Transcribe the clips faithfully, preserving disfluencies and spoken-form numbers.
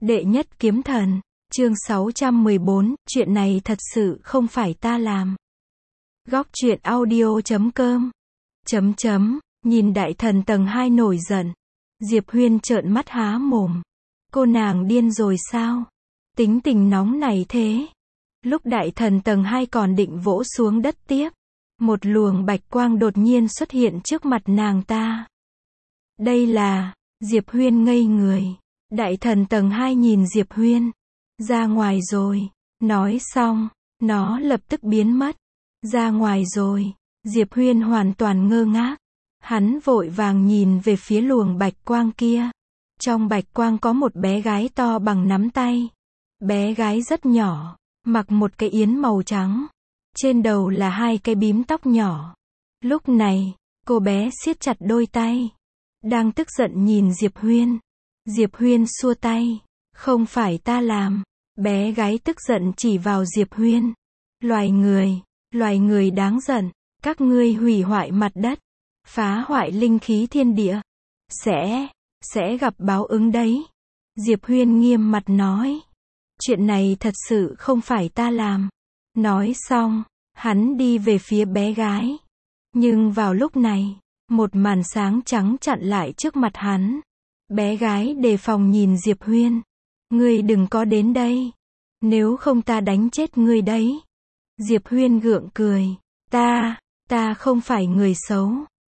Đệ nhất kiếm thần, chương sáu trăm mười bốn, chuyện này thật sự không phải ta làm. Góc truyện audio chấm com. Chấm chấm, nhìn đại thần tầng hai nổi giận. Diệp Huyên trợn mắt há mồm. Cô nàng điên rồi sao? Tính tình nóng này thế. Lúc đại thần tầng hai còn định vỗ xuống đất tiếp, một luồng bạch quang đột nhiên xuất hiện trước mặt nàng ta. Đây là, Diệp Huyên ngây người. Đại thần tầng hai nhìn Diệp Huyên. Ra ngoài rồi. Nói xong, nó lập tức biến mất. Ra ngoài rồi. Diệp Huyên hoàn toàn ngơ ngác. Hắn vội vàng nhìn về phía luồng bạch quang kia. Trong bạch quang có một bé gái to bằng nắm tay. Bé gái rất nhỏ, mặc một cái yến màu trắng. Trên đầu là hai cái bím tóc nhỏ. Lúc này, cô bé siết chặt đôi tay. Đang tức giận nhìn Diệp Huyên. Diệp Huyên xua tay. Không phải ta làm. Bé gái tức giận chỉ vào Diệp Huyên. Loài người, loài người đáng giận. Các ngươi hủy hoại mặt đất. Phá hoại linh khí thiên địa. Sẽ, sẽ gặp báo ứng đấy. Diệp Huyên nghiêm mặt nói. Chuyện này thật sự không phải ta làm. Nói xong, hắn đi về phía bé gái. Nhưng vào lúc này, một màn sáng trắng chặn lại trước mặt hắn. Bé gái đề phòng nhìn Diệp Huyên. Ngươi đừng có đến đây. Nếu không ta đánh chết ngươi đấy. Diệp Huyên gượng cười. Ta, ta không phải người xấu.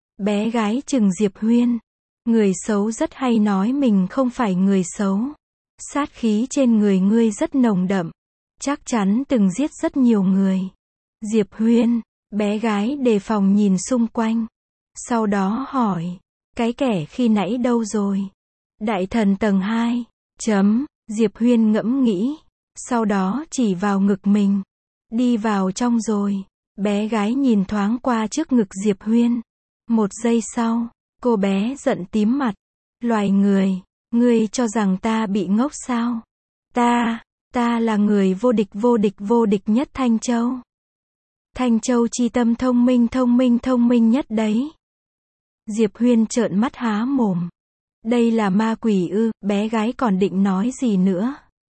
Bé gái chừng Diệp Huyên. Người xấu rất hay nói mình không phải người xấu. Sát khí trên người ngươi rất nồng đậm. Chắc chắn từng giết rất nhiều người. Diệp Huyên, bé gái đề phòng nhìn xung quanh. Sau đó hỏi. Cái kẻ khi nãy đâu rồi? Đại thần tầng hai. Chấm. Diệp Huyên ngẫm nghĩ. Sau đó chỉ vào ngực mình. Đi vào trong rồi. Bé gái nhìn thoáng qua trước ngực Diệp Huyên. Một giây sau, cô bé giận tím mặt. Loài người, ngươi cho rằng ta bị ngốc sao? Ta, ta là người vô địch vô địch vô địch nhất Thanh Châu. Thanh Châu chi tâm thông minh thông minh thông minh nhất đấy. Diệp Huyên trợn mắt há mồm. Đây là ma quỷ ư? Bé gái còn định nói gì nữa.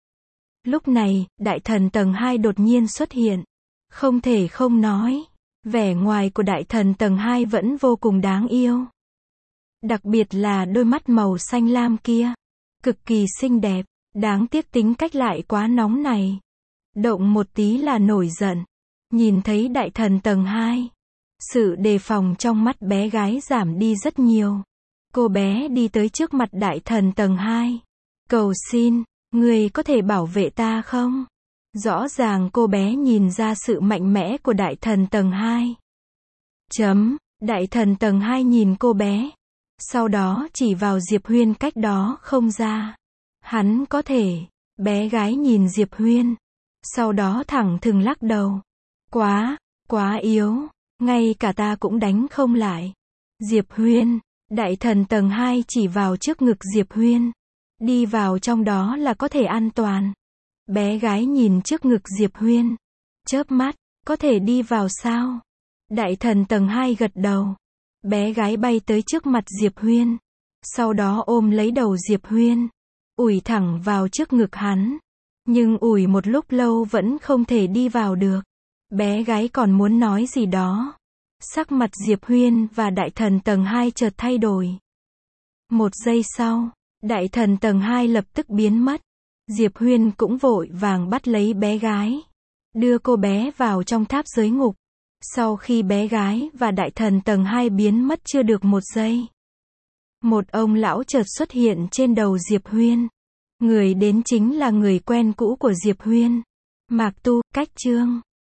Lúc này, đại thần tầng hai đột nhiên xuất hiện. Không thể không nói. Vẻ ngoài của đại thần tầng hai vẫn vô cùng đáng yêu. Đặc biệt là đôi mắt màu xanh lam kia. Cực kỳ xinh đẹp. Đáng tiếc tính cách lại quá nóng này. Động một tí là nổi giận. Nhìn thấy đại thần tầng hai. Sự đề phòng trong mắt bé gái giảm đi rất nhiều. Cô bé đi tới trước mặt đại thần tầng hai. Cầu xin, người có thể bảo vệ ta không? Rõ ràng cô bé nhìn ra sự mạnh mẽ của đại thần tầng hai. Chấm, đại thần tầng hai nhìn cô bé. Sau đó chỉ vào Diệp Huyên cách đó không ra. Hắn có thể. Bé gái nhìn Diệp Huyên. Sau đó thẳng thừng lắc đầu. Quá, quá yếu. Ngay cả ta cũng đánh không lại. Diệp Huyên. Đại thần tầng hai chỉ vào trước ngực Diệp Huyên. Đi vào trong đó là có thể an toàn. Bé gái nhìn trước ngực Diệp Huyên. Chớp mắt, có thể đi vào sao? Đại thần tầng hai gật đầu. Bé gái bay tới trước mặt Diệp Huyên. Sau đó ôm lấy đầu Diệp Huyên. Ủi thẳng vào trước ngực hắn. Nhưng ủi một lúc lâu vẫn không thể đi vào được. Bé gái còn muốn nói gì đó. Sắc mặt Diệp Huyên và đại thần tầng hai chợt thay đổi. Một giây sau, đại thần tầng hai lập tức biến mất. Diệp Huyên cũng vội vàng bắt lấy bé gái. Đưa cô bé vào trong tháp giới ngục. Sau khi bé gái và đại thần tầng hai biến mất chưa được một giây. Một ông lão chợt xuất hiện trên đầu Diệp Huyên. Người đến chính là người quen cũ của Diệp Huyên. Mạc Tu, Cách Trương.